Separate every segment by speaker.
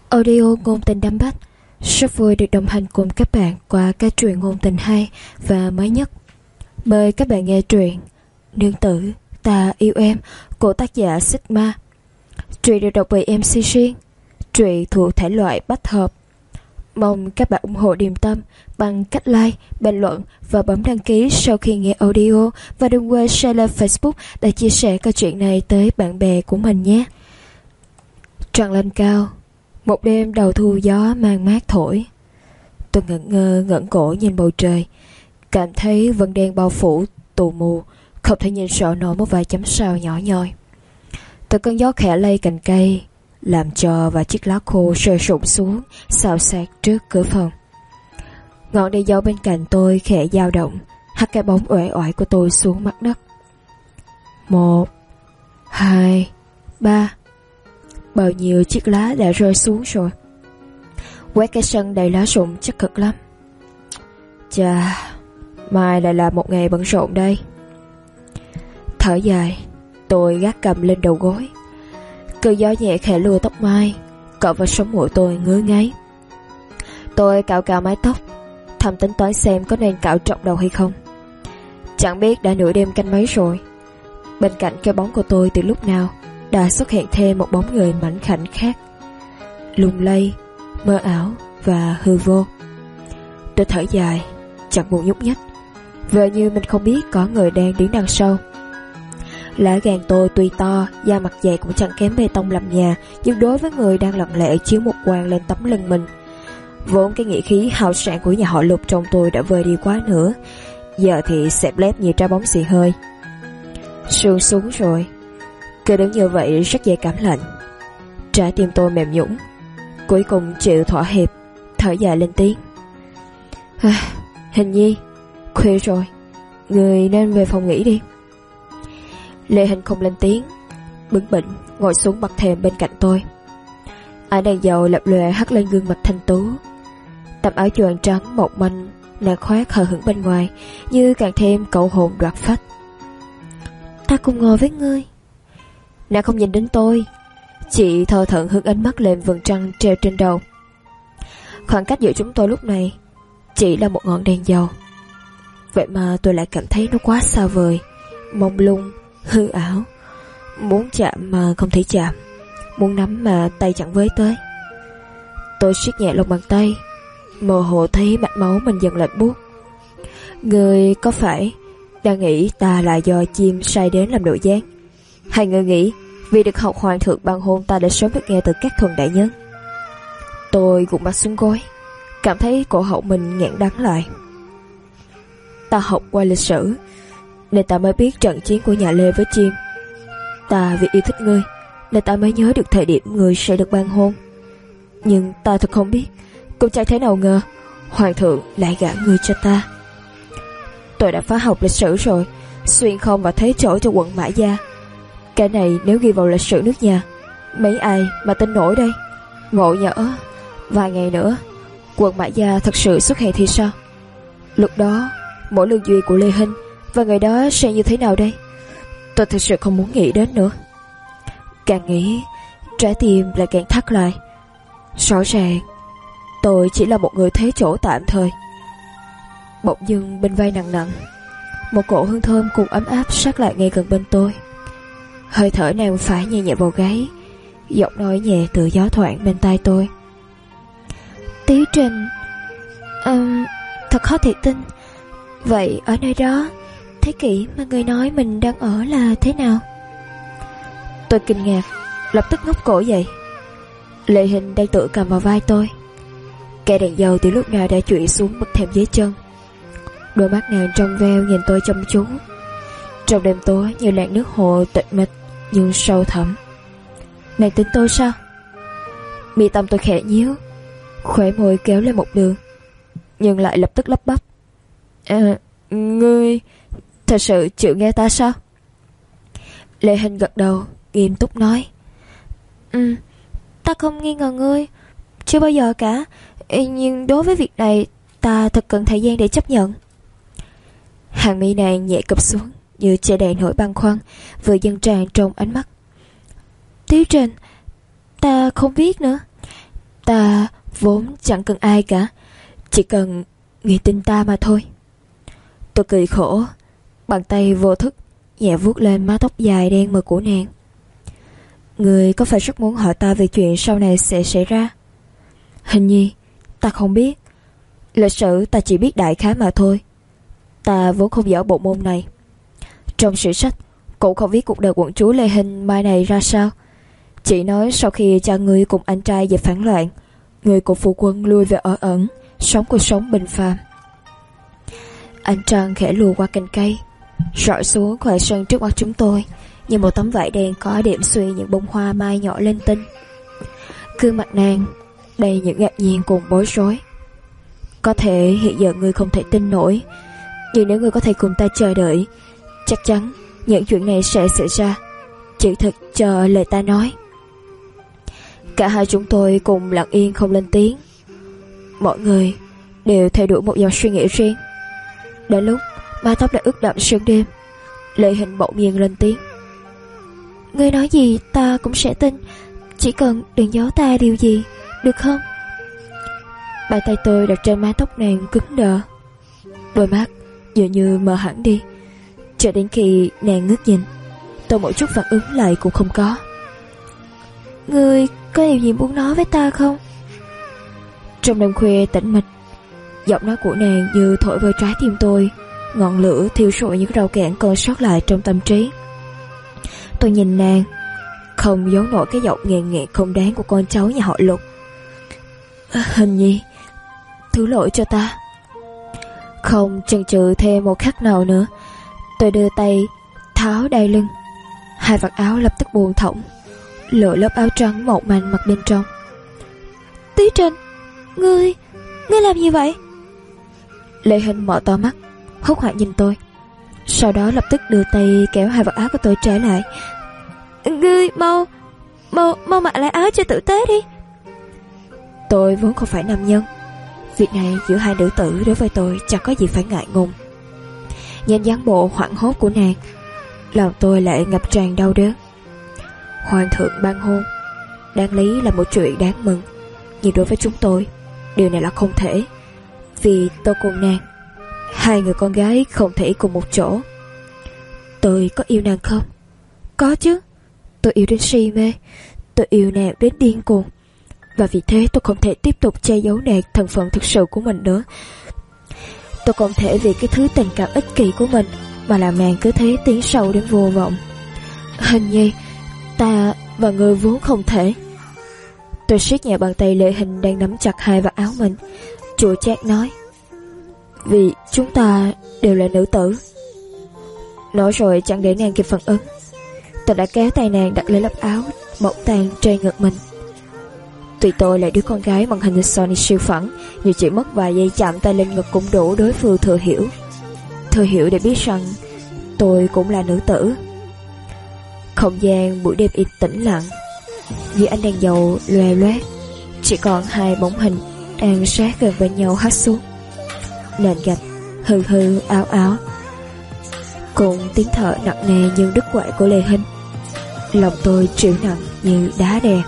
Speaker 1: Audio ngôn tình đắm bách. Rất vui được đồng hành cùng các bạn qua các truyện ngôn tình hay và mới nhất. Mời các bạn nghe truyện Nương tử ta yêu em của tác giả Sigma. Truyện được đọc bởi MC Riêng. Truyện thuộc thể loại bách hợp. Mong các bạn ủng hộ Điềm Tâm bằng cách like, bình luận và bấm đăng ký sau khi nghe audio. Và đừng quên share lên Facebook để chia sẻ câu chuyện này tới bạn bè của mình nhé. Trăng lên cao. Một đêm đầu thu gió mang mát thổi. Tôi ngẩn ngơ ngẩng cổ nhìn bầu trời, cảm thấy vân đen bao phủ tù mù, không thể nhìn rõ nổi một vài chấm sao nhỏ nhoi. Từ cơn gió khẽ lay cành cây, làm cho vài chiếc lá khô rơi rụng xuống xào xạc trước cửa phòng. Ngọn đèn dầu bên cạnh tôi khẽ dao động, hắt cái bóng uể oải của tôi xuống mặt đất. 1, 2, 3. Bao nhiêu chiếc lá đã rơi xuống rồi. Quét cái sân đầy lá rụng chắc cực lắm. Chà, mai lại là một ngày bận rộn đây. Thở dài, tôi gác cầm lên đầu gối. Cơn gió nhẹ khẽ lùa tóc mai, cọ vào sống mũi tôi ngứa ngáy. Tôi cạo cạo mái tóc, thầm tính toán xem có nên cạo trọc đầu hay không. Chẳng biết đã nửa đêm canh mấy rồi. Bên cạnh cái bóng của tôi từ lúc nào đã xuất hiện thêm một bóng người mảnh khảnh khác, lung lay, mơ ảo và hư vô. Tôi thở dài, chẳng buồn nhúc nhích, vờ như mình không biết có người đang đứng đằng sau. Lá gan tôi tuy to, da mặt dày cũng chẳng kém bê tông làm nhà, nhưng đối với người đang lặng lẽ chiếu một quang lên tấm lưng mình, vốn cái nghĩa khí hào sảng của nhà họ Lục trong tôi đã vơi đi quá nữa, giờ thì xẹp lép như trái bóng xì hơi. Sương xuống rồi, cứ đứng như vậy rất dễ cảm lạnh. Trái tim tôi mềm nhũn, cuối cùng chịu thỏa hiệp, thở dài lên tiếng. Hình Nhi, khuya rồi, người nên về phòng nghỉ đi. Lê Hình không lên tiếng, bướng bỉnh ngồi xuống bậc thềm bên cạnh tôi. Ánh đèn dầu lập lòe hắt lên gương mặt thanh tú. Tấm áo choàng trắng mỏng manh nàng khoác hờ hững bên ngoài, như càng thêm cậu hồn đoạt phách. Ta cùng ngồi với ngươi. Nàng không nhìn đến tôi, chị thờ thận hướng ánh mắt lên vầng trăng treo trên đầu. Khoảng cách giữa chúng tôi lúc này chỉ là một ngọn đèn dầu, vậy mà tôi lại cảm thấy nó quá xa vời, mông lung, hư ảo. Muốn chạm mà không thể chạm, muốn nắm mà tay chẳng với tới. Tôi siết nhẹ lòng bàn tay, mơ hồ thấy mạch máu mình dần lạnh buốt. Người có phải đang nghĩ ta là do chim sai đến làm nội gián, hay người nghĩ vì được học hoàng thượng ban hôn ta đã sớm được nghe từ các thuần đại nhân? Tôi gục mặt xuống gối, cảm thấy cổ họng mình nghẹn đắng lại. Ta học qua lịch sử nên ta mới biết trận chiến của nhà Lê với chim. Ta vì yêu thích ngươi nên ta mới nhớ được thời điểm ngươi sẽ được ban hôn. Nhưng ta thật không biết, cũng chẳng thể nào ngờ hoàng thượng lại gả ngươi cho ta. Tôi đã phá học lịch sử rồi, xuyên không và thấy chỗ cho quận Mã Gia. Cái này nếu ghi vào lịch sử nước nhà, mấy ai mà tin nổi đây? Ngộ nhỡ vài ngày nữa quận Mã Gia thật sự xuất hiện thì sao? Lúc đó mỗi lương duy của Lê Hinh và người đó sẽ như thế nào đây? Tôi thực sự không muốn nghĩ đến nữa. Càng nghĩ, trái tim lại càng thắt lại. Rõ ràng tôi chỉ là một người thế chỗ tạm thời. Bỗng dưng bên vai nặng nặng, một cổ hương thơm cùng ấm áp sát lại ngay gần bên tôi. Hơi thở nàng phải nhẹ nhẹ vào gáy, giọng nói nhẹ từ gió thoảng bên tai tôi. Tí Trình, thật khó thể tin. Vậy ở nơi đó, thế kỷ mà người nói mình đang ở là thế nào? Tôi kinh ngạc, lập tức ngóc cổ dậy. Lệ Hình đang tự cầm vào vai tôi. Cây đèn dầu từ lúc nào đã chụy xuống bậc thềm dưới chân. Đôi mắt nàng trong veo nhìn tôi chăm chú. Trong đêm tối như làn nước hồ tịch mịch nhưng sâu thẳm. Nàng tính tôi sao? Mi tâm tôi khẽ nhíu, khóe môi kéo lên một đường, nhưng lại lập tức lắp bắp. Ngươi thật sự chịu nghe ta sao? Lê Hình gật đầu, nghiêm túc nói. Ta không nghi ngờ ngươi, chưa bao giờ cả. Nhưng đối với việc này ta thật cần thời gian để chấp nhận. Hàng mi nàng nhẹ cụp xuống như che đậy nỗi băn khoăn vừa dâng tràn trong ánh mắt. Tiếu Trình, ta không biết nữa. Ta vốn chẳng cần ai cả, chỉ cần người tin ta mà thôi. Tôi cười khổ, bàn tay vô thức nhẹ vuốt lên mái tóc dài đen mượt của nàng. Người có phải rất muốn hỏi ta về chuyện sau này sẽ xảy ra? Hình như ta không biết. Lịch sử ta chỉ biết đại khái mà thôi. Ta vốn không giỏi bộ môn này. Trong sử sách cũng không viết cuộc đời quận chúa Lê Hinh mai này ra sao. Chỉ nói sau khi cha ngươi cùng anh trai dẹp phản loạn, người cùng phu quân lui về ở ẩn, sống cuộc sống bình phàm. Ánh trăng khẽ lùa qua cành cây, rọi xuống khỏi sân trước mặt chúng tôi như một tấm vải đen có điểm xuyên những bông hoa mai nhỏ lên tinh. Gương mặt nàng đầy những ngạc nhiên cùng bối rối. Có thể hiện giờ ngươi không thể tin nổi, nhưng nếu ngươi có thể cùng ta chờ đợi, chắc chắn những chuyện này sẽ xảy ra. Chỉ thật chờ lời ta nói. Cả hai chúng tôi cùng lặng yên không lên tiếng. Mọi người đều theo đuổi một dòng suy nghĩ riêng. Đến lúc mái tóc đã ướt đẫm sương đêm, Lê Hinh bỗng nhiên lên tiếng. Ngươi nói gì ta cũng sẽ tin, chỉ cần đừng giấu ta điều gì, được không? Bàn tay tôi đặt trên mái tóc nàng cứng đờ. Đôi mắt dường như mờ hẳn đi, cho đến khi nàng ngước nhìn, tôi một chút phản ứng lại cũng không có. Ngươi có điều gì muốn nói với ta không? Trong đêm khuya tĩnh mịch, giọng nói của nàng như thổi vào trái tim tôi, ngọn lửa thiêu rụi những rào cản còn sót lại trong tâm trí. Tôi nhìn nàng, không giấu nổi cái giọng nghẹn nghẹn không đáng của con cháu nhà họ Lục. Hình nhi, thứ lỗi cho ta. Không chần chừ thêm một khắc nào nữa, tôi đưa tay tháo đai lưng. Hai vạt áo lập tức buông thõng, lộ lớp áo trắng mỏng manh mặc bên trong. Tí Trinh, ngươi làm gì vậy? Lê Hinh mở to mắt, hốt hoảng nhìn tôi, sau đó lập tức đưa tay kéo hai vạt áo của tôi trở lại. Ngươi mau mặc lại áo cho tử tế đi. Tôi vốn không phải nam nhân, việc này giữa hai nữ tử đối với tôi chẳng có gì phải ngại ngùng. Nhìn dáng bộ hoảng hốt của nàng, lòng tôi lại ngập tràn đau đớn. Hoàng thượng ban hôn, đáng lý là một chuyện đáng mừng, nhưng đối với chúng tôi, điều này là không thể. Vì tôi cùng nàng, hai người con gái không thể cùng một chỗ. Tôi có yêu nàng không? Có chứ. Tôi yêu đến si mê, tôi yêu nàng đến điên cuồng. Và vì thế tôi không thể tiếp tục che giấu nàng thân phận thực sự của mình nữa. Tôi không thể vì cái thứ tình cảm ích kỷ của mình mà làm nàng cứ thế tiến sâu đến vô vọng. Hình như ta và ngươi vốn không thể. Tôi siết nhẹ bàn tay Lê Hinh đang nắm chặt hai vạt áo mình, chua chát nói. Vì chúng ta đều là nữ tử. Nói rồi chẳng để nàng kịp phản ứng, tôi đã kéo tay nàng đặt lên lớp áo mỏng tang trên ngực mình. Tuy tôi là đứa con gái bằng hình Sony siêu phẳng, nhưng chỉ mất vài giây chạm tay lên ngực cũng đủ đối phương thừa hiểu để biết rằng tôi cũng là nữ tử. Không gian buổi đêm yên tĩnh lặng, dưới ánh đèn dầu loè loét, chỉ còn hai bóng hình đang sát gần bên nhau hắt xuống. Nền gạch hư hư áo áo, cùng tiếng thở nặng nề như đứt quãng của Lê Hinh. Lòng tôi chịu nặng như đá đè.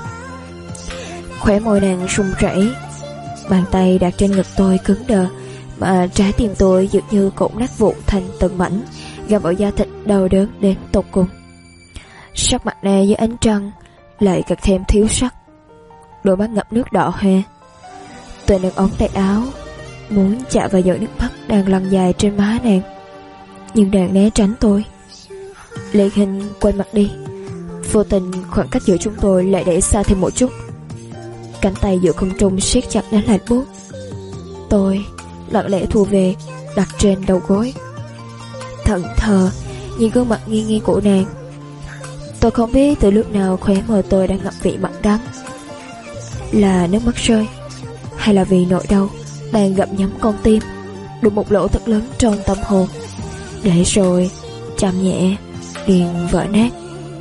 Speaker 1: Khóe môi nàng run rẩy, bàn tay đặt trên ngực tôi cứng đờ, mà trái tim tôi dường như cũng nát vụn thành từng mảnh, găm ở da thịt đau đớn đến tột cùng. Sắc mặt nàng dưới ánh trăng lại càng thêm thiếu sắc, đôi mắt ngập nước đỏ hoe. Tôi nâng ống tay áo muốn chạm vào giọt nước mắt đang lăn dài trên má nàng, nhưng nàng né tránh tôi. Lê Hinh quay mặt đi, vô tình khoảng cách giữa chúng tôi lại đẩy xa thêm một chút. Cánh tay giữa không trung siết chặt đến lạnh buốt. Tôi lặng lẽ thu về, đặt trên đầu gối, thẫn thờ nhìn gương mặt nghiêng nghiêng của nàng. Tôi không biết từ lúc nào khóe môi tôi đang ngậm vị mặn đắng, là nước mắt rơi hay là vì nỗi đau đang gặm nhấm con tim, đụng một lỗ thật lớn trong tâm hồn, để rồi chạm nhẹ liền vỡ nát.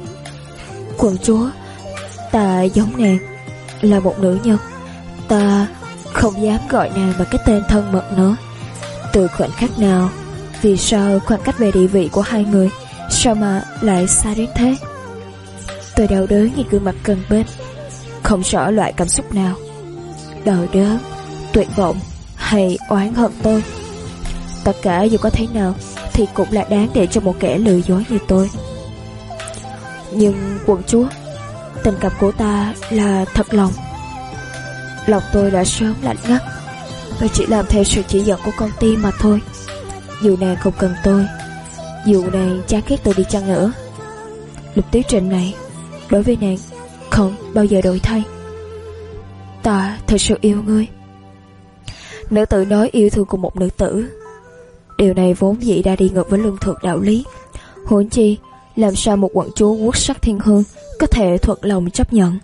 Speaker 1: Quận chúa, ta giống nàng, là một nữ nhân. Ta không dám gọi nàng bằng cái tên thân mật nữa. Từ khoảnh khắc nào, vì sao khoảng cách về địa vị của hai người sao mà lại xa đến thế? Tôi đau đớn nhìn gương mặt gần bên, không rõ loại cảm xúc nào. đau đớn, tuyệt vọng hay oán hận tôi. Tất cả dù có thế nào thì cũng là đáng để cho một kẻ lừa dối như tôi. Nhưng quận chúa, tình cảm của ta là thật lòng. Lòng tôi đã sớm lạnh ngắt. Tôi chỉ làm theo sự chỉ dẫn của con tim mà thôi. Dù nàng không cần tôi, dù nàng chán ghét tôi đi chăng nữa, Lục Tiếu Trịnh này đối với nàng không bao giờ đổi thay. Ta thật sự yêu ngươi. Nữ tử nói yêu thương cùng một nữ tử, điều này vốn dĩ đã đi ngược với lương thượng đạo lý. Huống chi làm sao một quận chúa quốc sắc thiên hương có thể thuận lòng chấp nhận.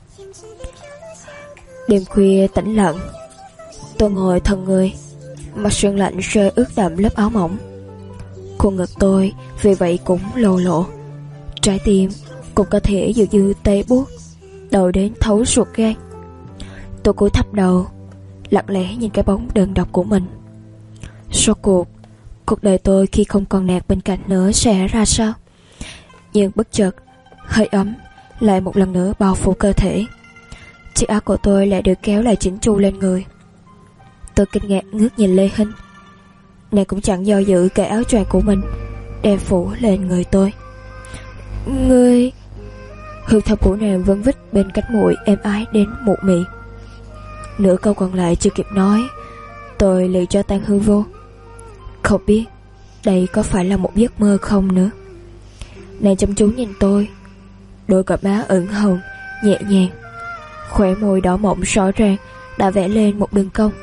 Speaker 1: Đêm khuya tĩnh lặng, tôi ngồi thân người, mặt sương lạnh rơi ướt đẫm lớp áo mỏng. Khuôn ngực tôi vì vậy cũng lồ lộ, trái tim cũng có thể dường như tê buốt, đầu đến thấu ruột gan. Tôi cúi thấp đầu, lặng lẽ nhìn cái bóng đơn độc của mình. Rốt cuộc đời tôi khi không còn nàng bên cạnh nữa sẽ ra sao? Nhưng bất chợt, hơi ấm lại một lần nữa bao phủ cơ thể. Chiếc áo của tôi lại được kéo lại chỉnh chu lên người. Tôi kinh ngạc ngước nhìn Lê Hinh. Nàng cũng chẳng do dự cởi áo choàng của mình, đem phủ lên người tôi. Ngươi... Hương thơm của nàng vẫn vít bên cánh mũi êm ái đến mụ mị. Nửa câu còn lại chưa kịp nói, tôi liền cho tan hư vô. Không biết đây có phải là một giấc mơ không nữa. Nàng chăm chú nhìn tôi, đôi gò má ửng hồng nhẹ nhàng, khóe môi đỏ mọng rõ ràng đã vẽ lên một đường cong.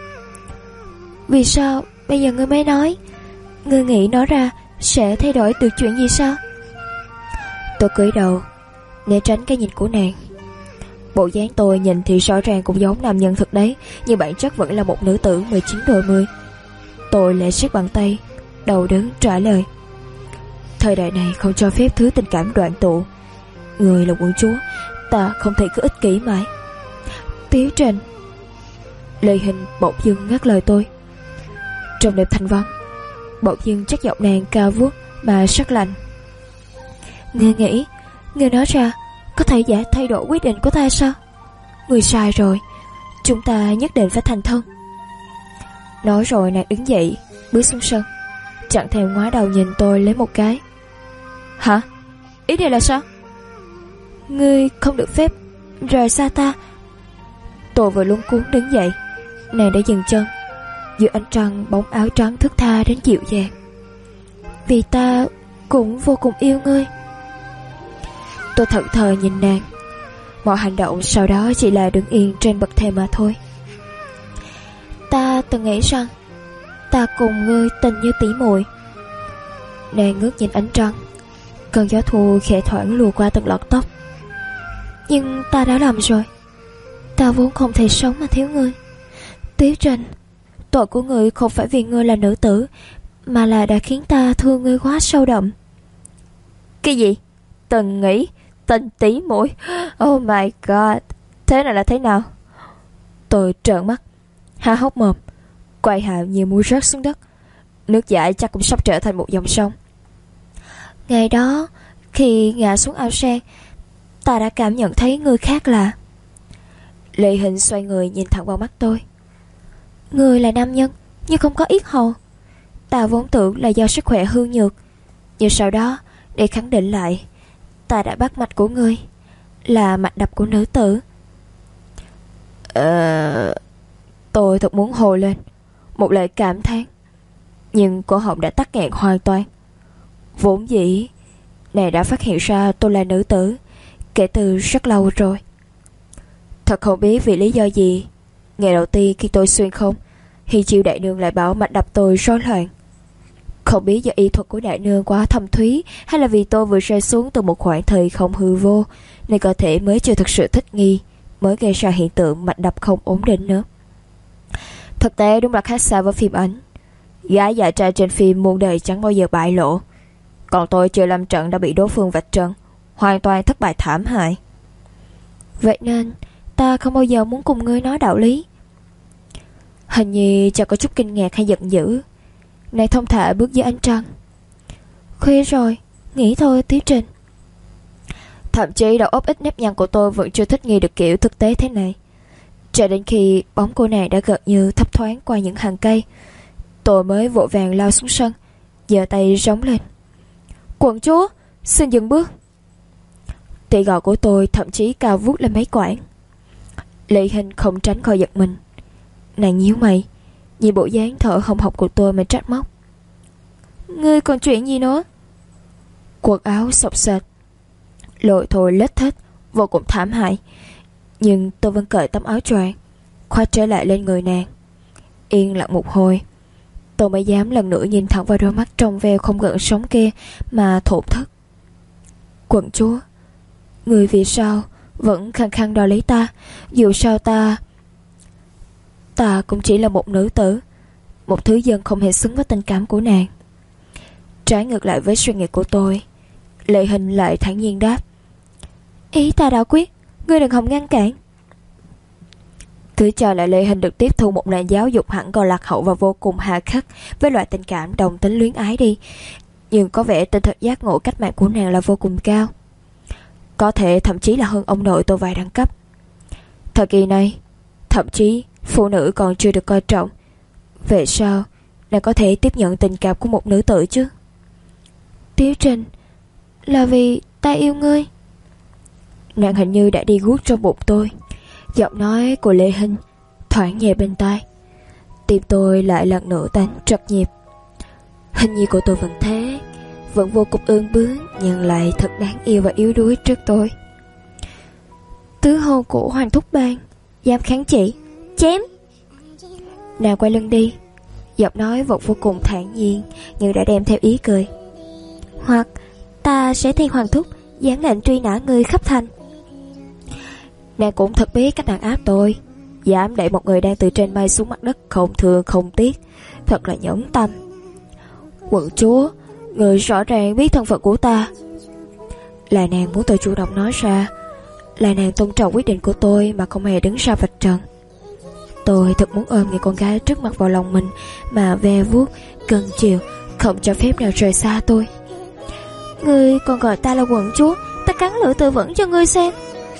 Speaker 1: Vì sao bây giờ ngươi mới nói? Ngươi nghĩ nó ra sẽ thay đổi được chuyện gì sao? Tôi cúi đầu né tránh cái nhìn của nàng. Bộ dáng tôi nhìn thì rõ ràng cũng giống nam nhân thực đấy, nhưng bản chất vẫn là một nữ tử 19 đôi mươi. Tôi lại siết bàn tay, đầu đớn trả lời. Thời đại này không cho phép thứ tình cảm đoạn tụ. Người là quận chúa, ta không thể cứ ích kỷ mãi. Tiếu Trịnh. Lê Hình bỗng dưng ngắt lời tôi. Trong đêm thanh vắng, bỗng dưng chất giọng nàng cao vút mà sắc lạnh. Ngươi nghĩ ngươi nói ra có thể giả thay đổi quyết định của ta sao? Ngươi sai rồi, chúng ta nhất định phải thành thân. Nói rồi nàng đứng dậy, bước xuống sân, chẳng thèm ngoái đầu nhìn tôi lấy một cái. Hả? Ý này là sao? Ngươi không được phép rời xa ta. Tôi vừa luống cuống đứng dậy, nàng đã dừng chân. Giữa ánh trăng, bóng áo trắng thướt tha đến dịu dàng. Vì ta cũng vô cùng yêu ngươi. Tôi thẫn thờ nhìn nàng. Mọi hành động sau đó chỉ là đứng yên trên bậc thềm mà thôi. Ta từng nghĩ rằng ta cùng ngươi tình như tỉ muội. Nàng ngước nhìn ánh trăng, cơn gió thu khẽ thoảng lùa qua từng lọn tóc. Nhưng ta đã làm rồi. Ta vốn không thể sống mà thiếu ngươi. Tiếu Trịnh, tội của ngươi không phải vì ngươi là nữ tử, mà là đã khiến ta thương ngươi quá sâu đậm. Cái gì? Từng nghĩ tình tỉ muội? Oh my god, thế này là thế nào? Tôi trợn mắt, há hốc mồm, quay hào như muốn rớt xuống đất. Nước dãi chắc cũng sắp trở thành một dòng sông. Ngày đó, khi ngã xuống ao sen, ta đã cảm nhận thấy ngươi khác lạ. Lê Hình xoay người nhìn thẳng vào mắt tôi. Ngươi là nam nhân nhưng không có yết hầu. Ta vốn tưởng là do sức khỏe hư nhược, nhưng sau đó để khẳng định lại, ta đã bắt mạch của ngươi là mạch đập của nữ tử. Tôi thật muốn hồ lên một lời cảm thán, nhưng cổ họng đã tắc nghẹn hoàn toàn. Vốn dĩ này đã phát hiện ra tôi là nữ tử kể từ rất lâu rồi. Thật không biết vì lý do gì, ngày đầu tiên khi tôi xuyên không, Hi Chiêu đại nương lại bảo mạch đập tôi rối loạn. Không biết do y thuật của đại nương quá thâm thúy, hay là vì tôi vừa rơi xuống từ một khoảng thời không hư vô, nên cơ thể mới chưa thực sự thích nghi, mới gây ra hiện tượng mạch đập không ổn định nữa. Thực tế đúng là khác xa với phim ảnh. Gái già trai trên phim muôn đời chẳng bao giờ bại lộ, còn tôi chưa lâm trận đã bị đối phương vạch trần, hoàn toàn thất bại thảm hại. Vậy nên ta không bao giờ muốn cùng ngươi nói đạo lý. Hình như chẳng có chút kinh ngạc hay giận dữ, này thông thả bước dưới ánh trăng. Khuya rồi, nghỉ thôi Tiếu Trịnh. Thậm chí đầu óc ít nếp nhăn của tôi vẫn chưa thích nghi được kiểu thực tế thế này. Cho đến khi bóng cô nàng đã gợn như thấp thoáng qua những hàng cây, tôi mới vội vàng lao xuống sân, giơ tay rống lên: "Quận chúa, xin dừng bước." Tiếng gọi của tôi thậm chí cao vút lên mấy quãng. Lệ Hình không tránh khỏi giật mình. Nàng nhíu mày, nhìn bộ dáng thở hồng hộc của tôi mà trách móc: "Ngươi còn chuyện gì nữa?" Quần áo xộc xệch, lội thôi lết thết, vô cùng thảm hại, nhưng tôi vẫn cởi tấm áo choàng khoác trở lại lên người nàng. Yên lặng một hồi, tôi mới dám lần nữa nhìn thẳng vào đôi mắt trong veo không gợn sóng kia mà thổn thức: "Quận chúa, người vì sao vẫn khăng khăng đòi lấy ta? Dù sao ta cũng chỉ là một nữ tử, một thứ dân không hề xứng với tình cảm của nàng." Trái ngược lại với suy nghĩ của tôi, Lệ Hình lại thản nhiên đáp: "Ý ta đã quyết, ngươi đừng hòng ngăn cản." Cứ cho là Lệ Hình được tiếp thu một nền giáo dục hẳn còn lạc hậu và vô cùng hà khắc với loại tình cảm đồng tính luyến ái đi, nhưng có vẻ tinh thần giác ngộ cách mạng của nàng là vô cùng cao, có thể thậm chí là hơn ông nội tôi vài đẳng cấp. Thời kỳ này, thậm chí phụ nữ còn chưa được coi trọng, vậy sao nàng có thể tiếp nhận tình cảm của một nữ tử chứ? "Tiếu Trình, là vì ta yêu ngươi." Nàng hình như đã đi guốc trong bụng tôi. Giọng nói của Lệ Hình thoảng nhẹ bên tai, tim tôi lại lần nữa đánh trật nhịp. Hình như của tôi vẫn thế, vẫn vô cùng ương bướng, nhưng lại thật đáng yêu và yếu đuối trước tôi. "Tứ hôn của Hoàng thúc ban, dám kháng chỉ, chém." Nàng quay lưng đi, giọng nói vẫn vô cùng thản nhiên, nhưng đã đem theo ý cười: "Hoặc ta sẽ thay Hoàng thúc giáng lệnh truy nã ngươi khắp thành." Nàng cũng thật biết cách đàn áp tôi, dám đẩy một người đang từ trên bay xuống mặt đất không thương không tiếc, thật là nhẫn tâm. "Quận chúa, người rõ ràng biết thân phận của ta." Là nàng muốn tôi chủ động nói ra, là nàng tôn trọng quyết định của tôi mà không hề đứng ra vạch trần. Tôi thật muốn ôm người con gái trước mặt vào lòng mình mà ve vuốt, cưng chiều, không cho phép nào rời xa tôi. "Ngươi còn gọi ta là quận chúa, ta cắn lưỡi tự vẫn cho ngươi xem."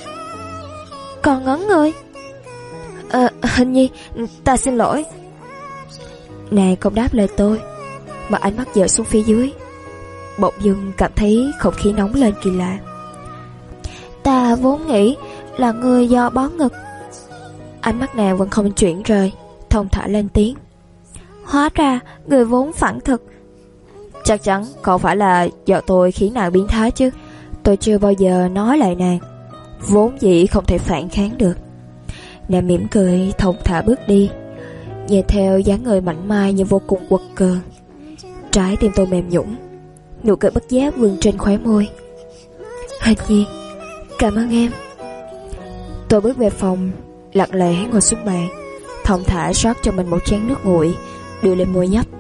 Speaker 1: "Còn ngấn ngươi." Hình nhi, ta xin lỗi." Nàng không đáp lời tôi, mà ánh mắt dời xuống phía dưới. Bỗng dưng cảm thấy không khí nóng lên kỳ lạ. "Ta vốn nghĩ là ngươi do bó ngực." Ánh mắt nàng vẫn không chuyển rời, thong thả lên tiếng: "Hóa ra người vốn phản thực." "Chắc chắn không phải là do tôi khiến nàng biến thái chứ. Tôi chưa bao giờ nói lại nàng, vốn dĩ không thể phản kháng được." Nàng mỉm cười thong thả bước đi, nhìn theo dáng người mảnh mai nhưng vô cùng quật cường. Trái tim tôi mềm nhũn, nụ cười bất giác vươn trên khóe môi. "Hình nhi, cảm ơn em." Tôi bước về phòng, lặng lẽ ngồi xuống bàn, thong thả rót cho mình một chén nước nguội, đưa lên môi nhấp.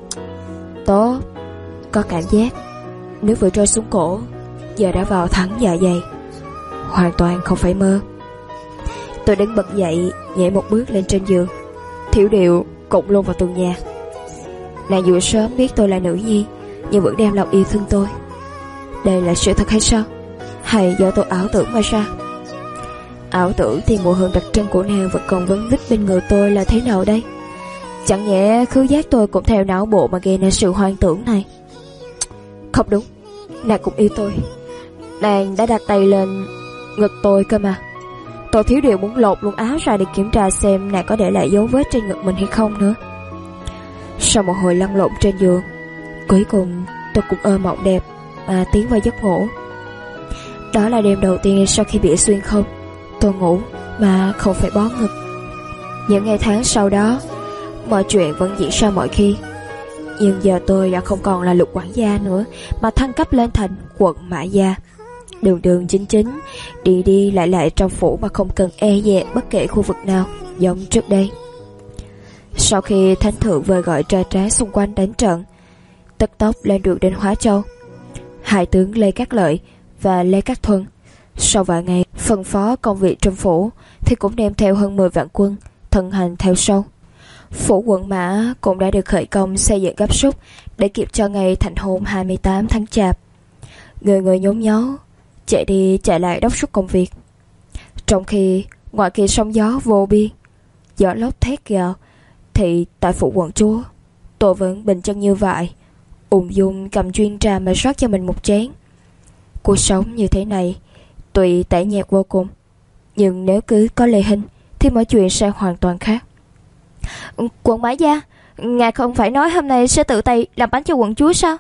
Speaker 1: Tốt, có cảm giác nước vừa trôi xuống cổ, giờ đã vào thẳng dạ dày, hoàn toàn không phải mơ. Tôi đứng bật dậy, nhảy một bước lên trên giường, thiểu điệu cụng luôn vào tường nhà. Nàng dù sớm biết tôi là nữ nhi, nhưng vẫn đem lòng yêu thương tôi. Đây là sự thật hay sao? Hay do tôi ảo tưởng mà ra? Ảo tưởng thì mùi hương đặc trưng của nàng vẫn còn vấn vít bên người tôi là thế nào đây? Chẳng nhẽ khứu giác tôi cũng theo não bộ mà gây nên sự hoang tưởng này? Không đúng, nàng cũng yêu tôi. Nàng đã đặt tay lên ngực tôi cơ mà. Tôi thiếu điều muốn lột luôn áo ra để kiểm tra xem nàng có để lại dấu vết trên ngực mình hay không nữa. Sau một hồi lăn lộn trên giường, cuối cùng tôi cũng ơ mộng đẹp mà tiến vào giấc ngủ. Đó là đêm đầu tiên sau khi bị xuyên không, tôi ngủ mà không phải bó ngực. Những ngày tháng sau đó, mọi chuyện vẫn diễn ra mọi khi. Nhưng giờ tôi đã không còn là Lục quản gia nữa, mà thăng cấp lên thành quận mã gia. Đường đường chính chính, đi đi lại lại trong phủ mà không cần e dè bất kể khu vực nào, giống trước đây. Sau khi thánh thượng vời gọi trai tráng xung quanh đánh trận, tức tốc lên đường đến Hóa Châu. Hai tướng Lê Cát Lợi và Lê Cát Thuần sau vài ngày phân phó công việc trong phủ thì cũng đem theo hơn 10 vạn quân thân hành theo sau. Phủ quận mã cũng đã được khởi công xây dựng gấp rút để kịp cho ngày thành hôn 28 tháng Chạp. Người người nhốn nháo chạy đi chạy lại đốc thúc công việc, trong khi ngoài kia sóng gió vô biên, gió lốc thét gào, thì tại phủ quận chúa, tôi vẫn bình chân như vậy, ung dung cầm chuyên trà mà rót cho mình một chén. Cuộc sống như thế này tuy tẻ nhạt vô cùng, nhưng nếu cứ có Lê Hinh thì mọi chuyện sẽ hoàn toàn khác. Quận Mã Gia, ngài không phải nói hôm nay sẽ tự tay làm bánh cho quận chúa sao?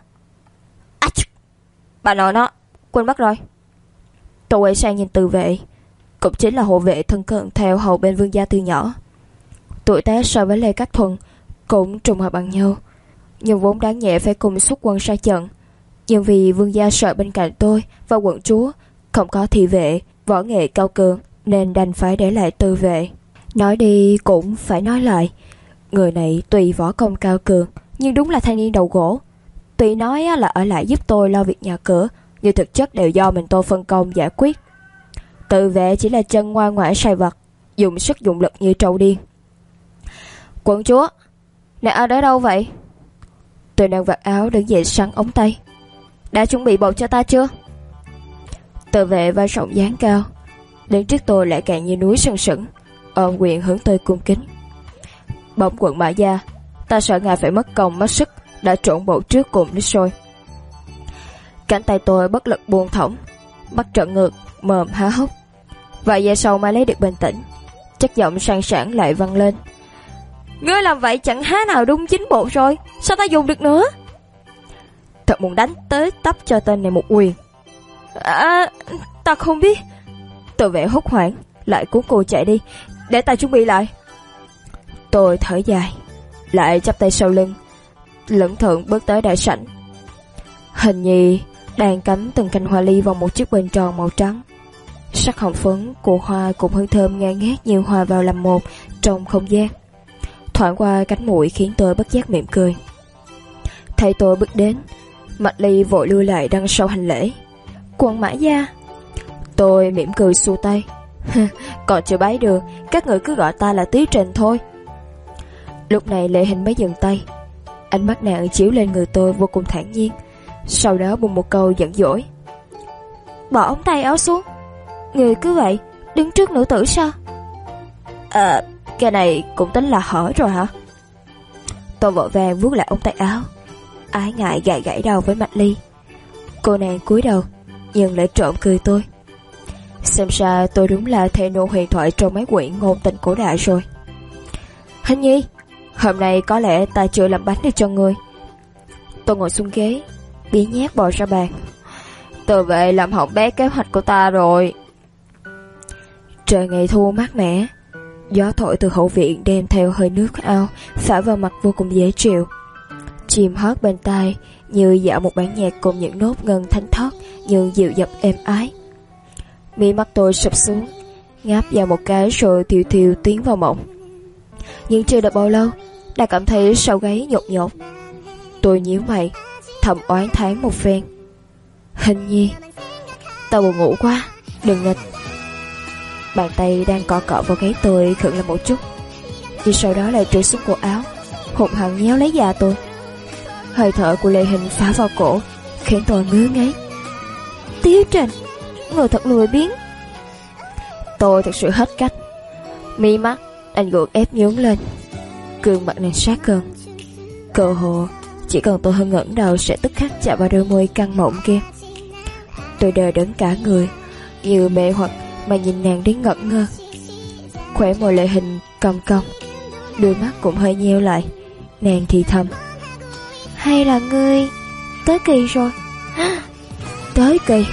Speaker 1: Bà nội nó, quên mất rồi. Tôi quay sang nhìn Từ Vệ, cũng chính là hộ vệ thân cận theo hầu bên Vương gia từ nhỏ. Tuổi tác so với Lê Cát Thuần cũng trùng hợp bằng nhau, nhưng vốn đáng nhẹ phải cùng xuất quân ra trận. Nhưng vì Vương gia sợ bên cạnh tôi và quận chúa không có thị vệ võ nghệ cao cường, nên đành phải để lại Từ Vệ. Nói đi cũng phải nói lại, người này tuy võ công cao cường nhưng đúng là thanh niên đầu gỗ. Tuy nói là ở lại giúp tôi lo việc nhà cửa, nhưng thực chất đều do mình tôi phân công giải quyết. Từ Vệ chỉ là chân ngoan ngoãn sai vật, dùng sức dụng lực như trâu điên. Quận chúa, nè ở đó đâu vậy? Tôi đang vạt áo đứng dậy sắn ống tay. Đã chuẩn bị bột cho ta chưa? Từ Vệ vai rộng dáng cao, đến trước tôi lại càng như núi sừng sững, ôm quyền hướng tôi cung kính. Bẩm quận Mã Gia, ta sợ ngài phải mất công mất sức, đã trộn bột trước cùng nước sôi. Cánh tay tôi bất lực buông thõng, mắt trợn ngược, mồm há hốc. Vài giây sau mới lấy được bình tĩnh, chất giọng sang sảng lại vang lên. Ngươi làm vậy chẳng há nào đun chín bột rồi, sao ta dùng được nữa? Thật muốn đánh tới tấp cho tên này một quyền. Ta không biết. Tôi vẻ hốt hoảng, lại cuốn cô chạy đi, để ta chuẩn bị lại. Tôi thở dài, lại chắp tay sau lưng, lững thững bước tới đại sảnh. Hình như đang cắm từng cành hoa ly vào một chiếc bình tròn màu trắng. Sắc hồng phấn của hoa cùng hương thơm ngang ngát nhiều hòa vào làm một trong không gian. Thoảng qua cánh mũi khiến tôi bất giác mỉm cười. Thấy tôi bước đến, Mạch Ly vội lui lại đằng sau hành lễ. Quận Mã Gia. Tôi mỉm cười xua tay. Còn chưa bái được, các người cứ gọi ta là Tí Trình thôi. Lúc này Lệ Hình mới dừng tay, ánh mắt nàng chiếu lên người tôi vô cùng thản nhiên, sau đó buông một câu giận dỗi. Bỏ ống tay áo xuống. Người cứ vậy đứng trước nữ tử sao? Cái này cũng tính là hở rồi hả? Tôi vội vàng vuốt lại ống tay áo, ái ngại gãi gãi đầu với Mạch Ly. Cô nàng cúi đầu nhưng lại trộm cười tôi. Xem ra tôi đúng là thê nô huyền thoại trong mấy quyển ngôn tình cổ đại rồi. Hình nhi, hôm nay có lẽ ta chưa làm bánh được cho ngươi. Tôi ngồi xuống ghế, biếng nhác bò ra bàn. Từ Vệ làm hỏng bé kế hoạch của ta rồi. Trời ngày thu mát mẻ, gió thổi từ hậu viện đem theo hơi nước ao phả vào mặt vô cùng dễ chịu. Chim hót bên tai như dạo một bản nhạc cùng những nốt ngân thánh thót nhưng dịu dập êm ái. Mí mắt tôi sụp xuống, ngáp vào một cái rồi thiều thiều tiến vào mộng. Nhưng chưa được bao lâu đã cảm thấy sau gáy nhột nhột. Tôi nhíu mày, thầm oán thán một phen. Hình nhi, tao buồn ngủ quá, đừng nghịch. Bàn tay đang cọ cọ vào gáy tôi khựng lại một chút, nhưng sau đó lại trượt xuống cổ áo, hụt hẳn nhéo lấy da tôi. Hơi thở của Lệ Hình phá vào cổ khiến tôi ngứa ngáy. Tiếu Trình, người thật lười biếng. Tôi thật sự hết cách. Mi mắt anh gượng ép nhướng lên, gương mặt nàng sát gần. Cơ hồ chỉ cần tôi hơi ngẩng đầu sẽ tức khắc chạm vào đôi môi căng mọng kia. Tôi đờ đẫn cả người, như mê hoặc mà nhìn nàng đến ngẩn ngơ. Khóe môi Lệ Hình cong cong, đôi mắt cũng hơi nheo lại. Nàng thì thầm. Hay là ngươi tới kỳ rồi? Tới kỳ?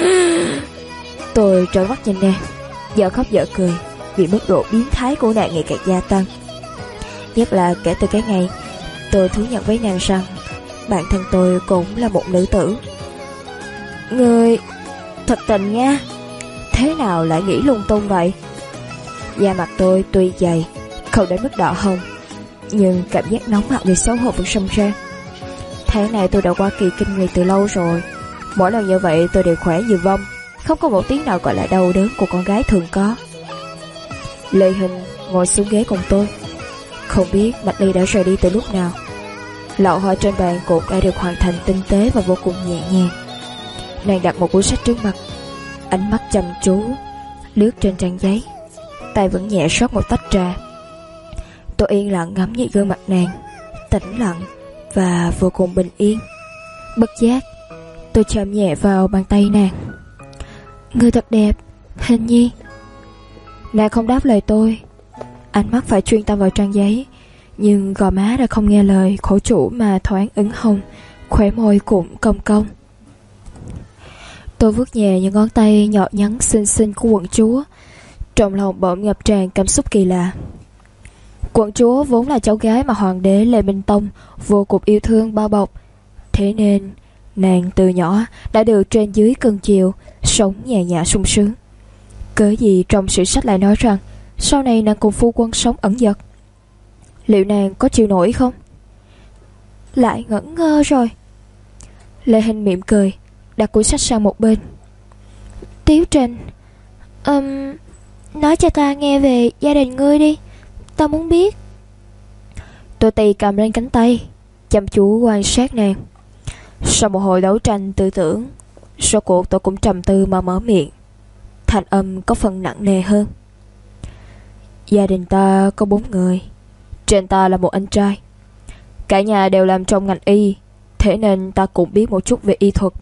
Speaker 1: Tôi trợn mắt nhìn nàng, dở khóc dở cười vì mức độ biến thái của nàng ngày càng gia tăng. Nhất là kể từ cái ngày tôi thú nhận với nàng rằng bản thân tôi cũng là một nữ tử. Ngươi thật tình nha, thế nào lại nghĩ lung tung vậy? Da mặt tôi tuy dày, không đến mức đỏ hồng, nhưng cảm giác nóng mặt vì xấu hổ vẫn xông ra. Tháng này tôi đã qua kỳ kinh nguyệt từ lâu rồi, mỗi lần như vậy tôi đều khỏe như vong, không có một tiếng nào gọi là đau đớn của con gái thường có. Lê Hình ngồi xuống ghế cùng tôi. Không biết Mạch Ly đã rời đi từ lúc nào. Lọ hoa trên bàn cột đã được hoàn thành tinh tế và vô cùng nhẹ nhàng. Nàng đặt một cuốn sách trước mặt, ánh mắt chăm chú lướt trên trang giấy. tay vẫn nhẹ rót một tách trà. Tôi yên lặng ngắm nhìn gương mặt nàng, tĩnh lặng và vô cùng bình yên. Bất giác, tôi chạm nhẹ vào bàn tay nàng. Ngươi thật đẹp, Hình Nhi. Nàng không đáp lời tôi, ánh mắt phải chuyên tâm vào trang giấy, nhưng gò má đã không nghe lời khổ chủ mà thoáng ửng hồng, khóe môi cũng cong cong. Tôi vuốt nhẹ những ngón tay nhỏ nhắn xinh xinh của quận chúa, trong lòng bỗng ngập tràn cảm xúc kỳ lạ. Quận chúa vốn là cháu gái mà hoàng đế Lê Minh Tông vô cùng yêu thương bao bọc, thế nên nàng từ nhỏ đã được trên dưới cưng chiều, sống nhẹ nhàng sung sướng. Cớ gì trong sử sách lại nói rằng sau này nàng cùng phu quân sống ẩn dật? Liệu nàng có chịu nổi không? Lại ngẩn ngơ rồi. Lê Hinh mỉm cười, đặt cuốn sách sang một bên. Tiếu Trình, nói cho ta nghe về gia đình ngươi đi, ta muốn biết. Tôi tì cầm lên cánh tay, chăm chú quan sát nàng. Sau một hồi đấu tranh tư tưởng, rốt cuộc tôi cũng trầm tư mà mở miệng. Thanh âm có phần nặng nề hơn. Gia đình ta có 4 người, trên ta là một anh trai. Cả nhà đều làm trong ngành y, thế nên ta cũng biết một chút về y thuật.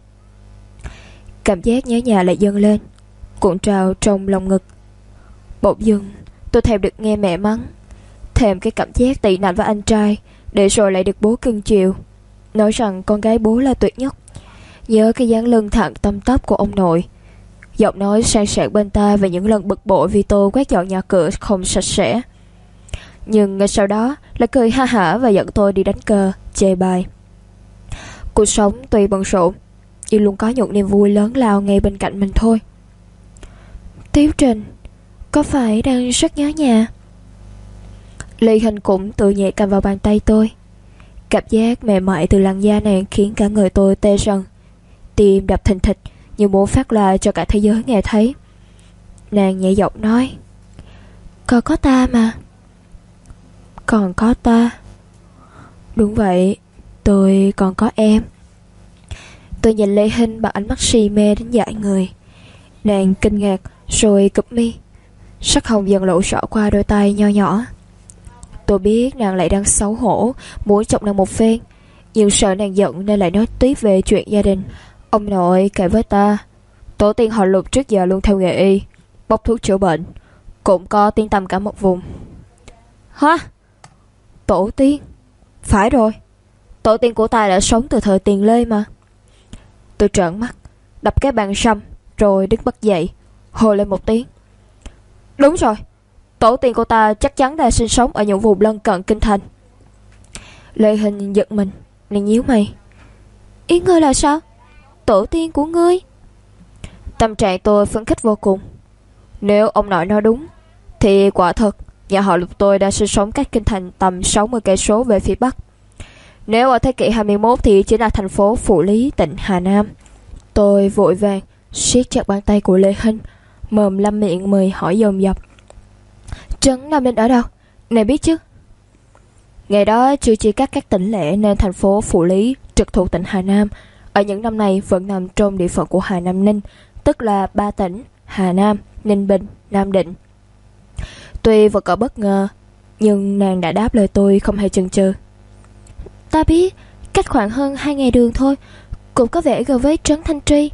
Speaker 1: Cảm giác nhớ nhà lại dâng lên, cuộn trào trong lòng ngực. Bỗng dưng tôi thèm được nghe mẹ mắng, thèm cái cảm giác tị nạnh với anh trai, để rồi lại được bố cưng chiều, nói rằng con gái bố là tuyệt nhất. Nhớ cái dáng lưng thẳng tăm tắp của ông nội, giọng nói sang sảng bên tai về những lần bực bội vì tôi quét dọn nhà cửa không sạch sẽ. Nhưng ngay sau đó lại cười ha hả và dẫn tôi đi đánh cờ, chơi bài. Cuộc sống tuy bận rộn, nhưng luôn có những niềm vui lớn lao ngay bên cạnh mình thôi. Tiếu Trình, có phải đang rất nhớ nhà? Ly Hình cũng tự nhẹ cầm vào bàn tay tôi. Cảm giác mềm mại từ làn da nàng khiến cả người tôi tê rần, tim đập thình thịch như muốn phát loa cho cả thế giới nghe thấy. Nàng nhẹ giọng nói, còn có ta mà. Còn có ta. Đúng vậy, tôi còn có em. Tôi nhìn Lê Hinh bằng ánh mắt si mê đến dại người. Nàng kinh ngạc rồi cụp mi, sắc hồng dần lộ rõ qua đôi tay nho nhỏ. Tôi biết nàng lại đang xấu hổ, muốn chọc nàng một phen, nhưng sợ nàng giận nên lại nói tiếp về chuyện gia đình. Ông nội kể với ta, tổ tiên họ Lục trước giờ luôn theo nghề y, bốc thuốc chữa bệnh, cũng có tiếng tăm cả một vùng. Hả? Tổ tiên? Phải rồi, tổ tiên của ta đã sống từ thời Tiền Lê mà. Tôi trợn mắt, đập cái bàn sâm, rồi đứng bật dậy, hô lên một tiếng. Đúng rồi, tổ tiên của ta chắc chắn đã sinh sống ở những vùng lân cận kinh thành. Lê Hình giật mình, nàng nhíu mày. Ý ngươi là sao? Tổ tiên của ngươi? Tâm trạng tôi phấn khích vô cùng. Nếu ông nội nói đúng, thì quả thật nhà họ Lục tôi đã sinh sống cách kinh thành tầm 60 cây số về phía bắc. Nếu ở thế kỷ 21 thì chính là thành phố Phủ Lý, tỉnh Hà Nam. Tôi vội vàng siết chặt bàn tay của Lê Hinh, mồm lăm miệng mời hỏi dồn dập. Trấn Nam Ninh ở đâu? Này biết chứ? Ngày đó chưa chia cắt các tỉnh lẻ nên thành phố Phủ Lý trực thuộc tỉnh Hà Nam ở những năm này vẫn nằm trong địa phận của Hà Nam Ninh, tức là 3 tỉnh Hà Nam, Ninh Bình, Nam Định. Tuy vẫn có bất ngờ, nhưng nàng đã đáp lời tôi không hề chần chừ. Ta biết, cách khoảng hơn 2 ngày đường thôi, cũng có vẻ gần với trấn Thanh Tri.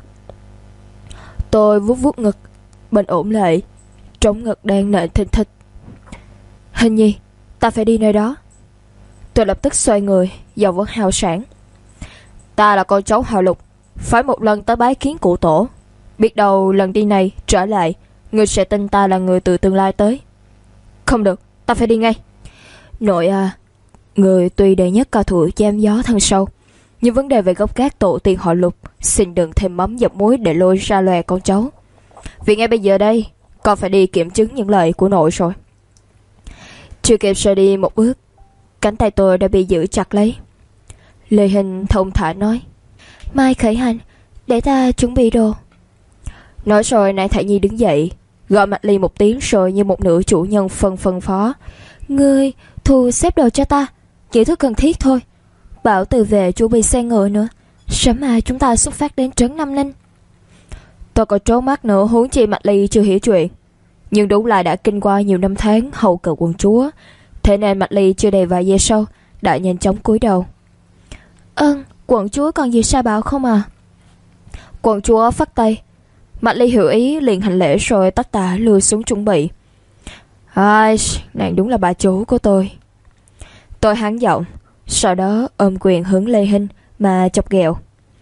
Speaker 1: Tôi vuốt vuốt ngực, bình ổn lại, trống ngực đang nện thình thịch. Hình Nhi, ta phải đi nơi đó. Tôi lập tức xoay người, giọng vẫn hào sảng. Ta là con cháu họ Lục, phải một lần tới bái kiến cụ tổ. Biết đâu lần đi này trở lại, ngươi sẽ tin ta là người từ tương lai tới. Không được, ta phải đi ngay. Nội à, người tuy đệ nhất cao thủ chém gió thân sâu, nhưng vấn đề về gốc gác tổ tiên họ Lục, xin đừng thêm mắm dập muối để lôi ra lòe con cháu. Vì ngay bây giờ đây, con phải đi kiểm chứng những lời của nội rồi. Chưa kịp rời đi một bước, cánh tay tôi đã bị giữ chặt lấy. Lê Hình thông thả nói, mai khởi hành, để ta chuẩn bị đồ. Nói rồi nãy Thải Nhi đứng dậy, gọi Mạch Ly một tiếng rồi như một nữ chủ nhân phân phó. Ngươi thu xếp đồ cho ta, chỉ thứ cần thiết thôi. Bảo từ về chuẩn bị xe ngựa nữa, sớm mai chúng ta xuất phát đến trấn Nam Ninh. Tôi còn trố mắt nữa, huống chi Mạch Ly chưa hiểu chuyện. Nhưng đúng là đã kinh qua nhiều năm tháng hầu cận quận chúa, thế nên Mạch Ly chưa đầy vài giây sau đã nhanh chóng cúi đầu. Quận chúa còn gì sai bảo không à? Quận chúa phất tay. Mạch Ly hiểu ý liền hành lễ rồi tất tả lùi xuống chuẩn bị. Nàng đúng là bà chủ của tôi. Tôi hắn giọng, sau đó ôm quyền hướng Lê Hinh mà chọc ghẹo.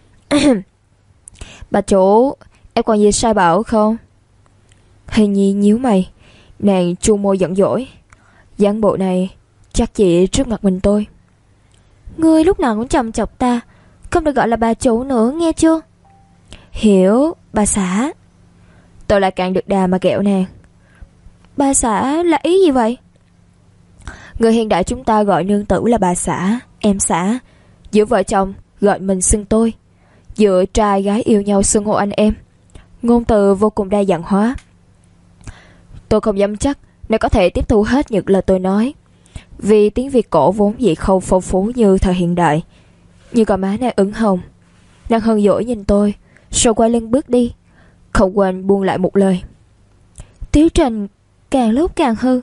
Speaker 1: Bà chủ, em còn gì sai bảo không? Hình nhi nhíu mày, nàng chu môi giận dỗi. Dáng bộ này chắc chỉ trước mặt mình tôi. Ngươi lúc nào cũng chầm chọc ta, không được gọi là bà chủ nữa nghe chưa? Hiểu, bà xã. Tôi lại càng được đà mà ghẹo nàng. Bà xã là ý gì vậy? Người hiện đại chúng ta gọi nương tử là bà xã, em xã. Giữa vợ chồng gọi mình xưng tôi. Giữa trai gái yêu nhau xưng hô anh em. Ngôn từ vô cùng đa dạng hóa. Tôi không dám chắc nếu có thể tiếp thu hết những lời tôi nói, vì tiếng Việt cổ vốn dĩ không phong phú như thời hiện đại. Nhưng còn má nàng ửng hồng. Nàng hờn dỗi nhìn tôi, rồi quay lưng bước đi, không quên buông lại một lời. Tiếu Trình càng lúc càng hư.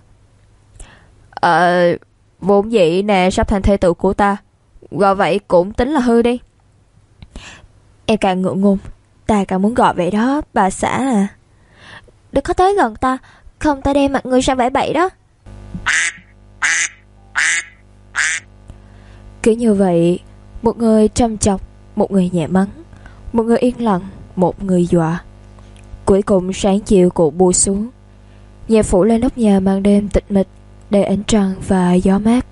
Speaker 1: Vốn dĩ nè sắp thành thê tử của ta, gọi vậy cũng tính là hư đi. Em càng ngượng ngùng, ta càng muốn gọi vậy đó, bà xã à. Đừng có tới gần ta, không ta đem mặt người sang vẫy bậy đó. Cứ như vậy, một người trầm chọc, một người nhẹ mắng, một người yên lặng, một người dọa. Cuối cùng sáng chiều cũng buông xuống, nhẹ phủ lên nóc nhà màn đêm tịch mịch đầy ánh trăng và gió mát.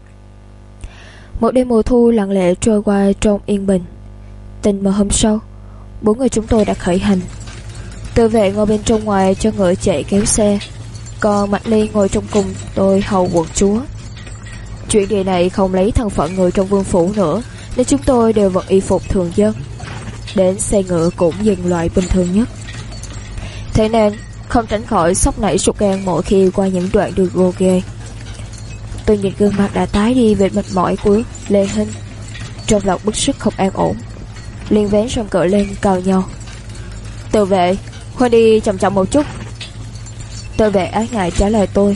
Speaker 1: Một đêm mùa thu lặng lẽ trôi qua trong yên bình. Tình mờ hôm sau, 4 người chúng tôi đã khởi hành. Tự vệ ngồi bên trong ngoài cho ngựa chạy kéo xe, còn Mạch Ly ngồi trong cùng tôi hầu quận chúa. Chuyện điều này không lấy thân phận người trong vương phủ nữa, nên chúng tôi đều mặc y phục thường dân. Đến xe ngựa cũng dừng loại bình thường nhất. Thế nên không tránh khỏi sốc nảy sụt gan mỗi khi qua những đoạn đường gồ ghề. Tôi nhìn gương mặt đã tái đi về mệt mỏi của Lê Hinh, trong lòng bức sức không an ổn, liền vén rèm cửa lên cào nhau. Tự vệ, Huynh đi chậm chậm một chút. Tự vệ ái ngại trả lời tôi.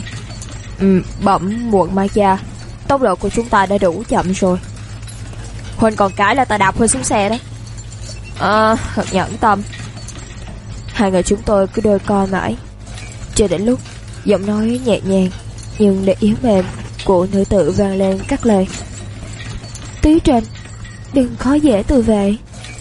Speaker 1: Bẩm muộn mai cha, tốc độ của chúng ta đã đủ chậm rồi. Huynh còn cái là ta đạp Huynh xuống xe đó. Thật nhẫn tâm. Hai người chúng tôi cứ đôi co mãi, cho đến lúc giọng nói nhẹ nhàng nhưng để yếu mềm của nữ tử vang lên cắt lời. Tiếu Trình, đừng khó dễ tự vệ.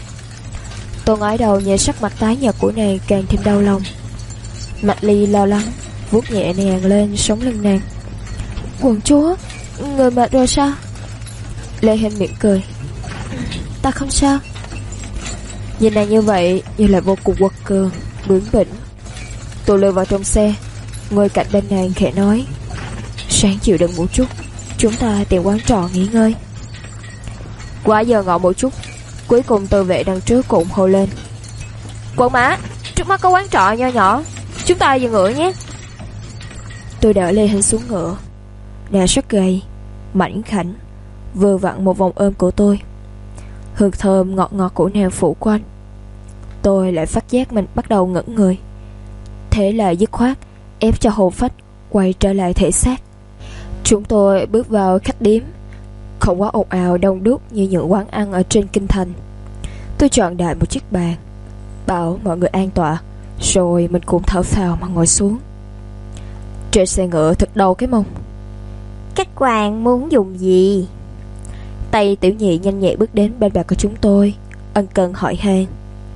Speaker 1: Tôi ngoái đầu nhìn sắc mặt tái nhợt của nàng càng thêm đau lòng. Mạch Ly lo lắng vuốt nhẹ nàng lên sống lưng nàng. Quận chúa, người mệt rồi sao? Lê Hinh mỉm cười. Ta không sao. Nhìn nàng như vậy nhưng lại vô cùng quật cường, bướng bỉnh. Tôi lùi vào trong xe, ngồi cạnh bên nàng khẽ nói. Sáng chiều đừng một chút, chúng ta tìm quán trọ nghỉ ngơi. Quá giờ ngọ một chút, cuối cùng Tự vệ đằng trước cũng hô lên. Quận mã, trước mắt có quán trọ nho nhỏ, chúng ta dừng ngựa nhé. Tôi đỡ Lê Hinh xuống ngựa. Nàng rất gầy, mảnh khảnh, vừa vặn một vòng ôm của tôi. Hương thơm ngọt ngọt của nàng phủ quanh. Tôi lại phát giác mình bắt đầu ngẩn người. Thế là dứt khoát ép cho hồn phách quay trở lại thể xác. Chúng tôi bước vào khách điếm, không quá ồn ào đông đúc như những quán ăn ở trên kinh thành. Tôi chọn đại một chiếc bàn, bảo mọi người an tọa, rồi mình cũng thở phào mà ngồi xuống. Trên xe ngựa thật đau cái mông. Các quan muốn dùng gì? Tay tiểu nhị nhanh nhẹ bước đến bên bàn của chúng tôi, ân cần hỏi han.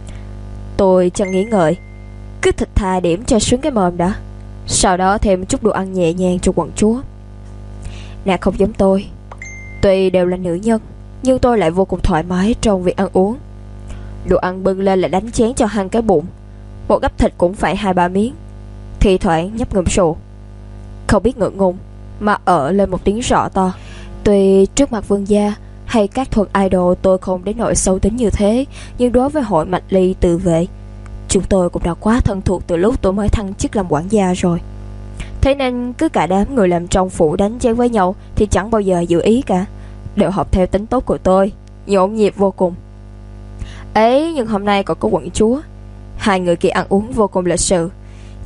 Speaker 1: Tôi chẳng nghĩ ngợi, cứ thịt thà điểm cho sướng cái mồm đã, sau đó thêm chút đồ ăn nhẹ nhàng cho quận chúa. Nàng không giống tôi, tuy đều là nữ nhân, nhưng tôi lại vô cùng thoải mái trong việc ăn uống. Đồ ăn bưng lên là đánh chén cho hăng cái bụng, một gắp thịt cũng phải 2-3 miếng, thì thoảng nhấp ngụm rượu. Không biết ngượng ngùng mà ở lên một tiếng rõ to. Tuy trước mặt vương gia hay các thuật idol tôi không đến nỗi xấu tính như thế, nhưng đối với hội Mạch Ly Tự vệ, chúng tôi cũng đã quá thân thuộc từ lúc tôi mới thăng chức làm quản gia rồi. Thế nên cứ cả đám người làm trong phủ đánh chén với nhau thì chẳng bao giờ giữ ý cả, đều học theo tính tốt của tôi, nhộn nhịp vô cùng. Ấy nhưng hôm nay còn có quận chúa, hai người kia ăn uống vô cùng lịch sự,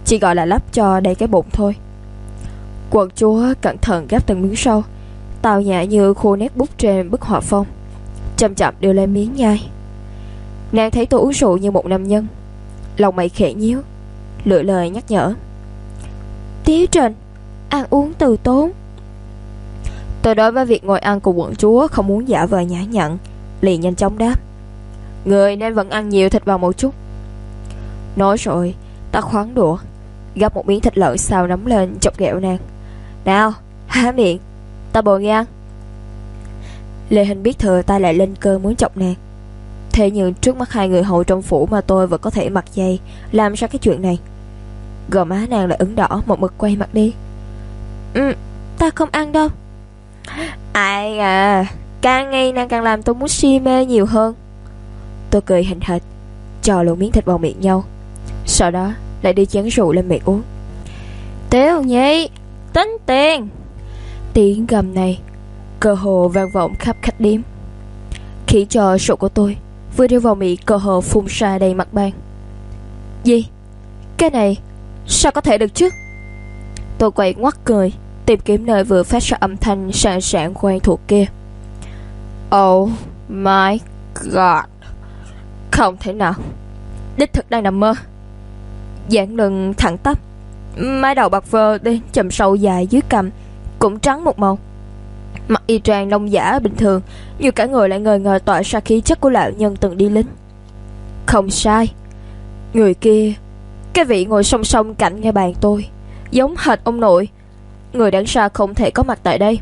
Speaker 1: chỉ gọi là lắp cho đầy cái bụng thôi. Quận chúa cẩn thận gắp từng miếng sâu, tào nhã như khô nét bút trên bức họa phong, chậm chậm đưa lên miếng nhai. Nàng thấy tôi uống rượu như một nam nhân, lòng mày khẽ nhíu, lựa lời nhắc nhở: Tiếu Trình, ăn uống từ tốn. Tôi đối với việc ngồi ăn cùng quận chúa không muốn giả vờ nhã nhặn, liền nhanh chóng đáp: Người nên vẫn ăn nhiều thịt vào một chút. Nói rồi ta khoáng đũa, gắp một miếng thịt lợn xào nóng lên, chọc ghẹo nàng: Nào, há miệng, ta bồi ngươi ăn. Lê Hình biết thừa ta lại lên cơn muốn chọc nàng, thế nhưng trước mắt hai người hầu trong phủ mà tôi vẫn có thể mặc dây làm ra cái chuyện này. Gò má nàng lại ửng đỏ, một mực quay mặt đi. Ta không ăn đâu. Ai à, càng ngày nàng càng làm tôi muốn si mê nhiều hơn. Tôi cười hình hệt, cho luôn miếng thịt vào miệng nhau, sau đó lại đi chén rượu lên miệng uống. Tiểu nhị, tính tiền. Tiếng gầm này cơ hồ vang vọng khắp khách điếm, khiến cho rượu của tôi vừa đưa vào miệng cơ hồ phun ra đầy mặt bàn. Gì? Cái này sao có thể được chứ? Tôi quay ngoắt cười, tìm kiếm nơi vừa phát ra âm thanh sảng sảng quen thuộc kia. Oh my god, không thể nào, đích thực đang nằm mơ. Dáng lưng thẳng tắp, mái đầu bạc phơ đến chòm sâu dài dưới cằm cũng trắng một màu, mặc y trang nông giả bình thường, như cả người lại ngời ngời tỏa ra khí chất của lão nhân từng đi lính. Không sai, người kia, cái vị ngồi song song cạnh ngay bàn tôi, giống hệt ông nội. Người đáng ra không thể có mặt tại đây.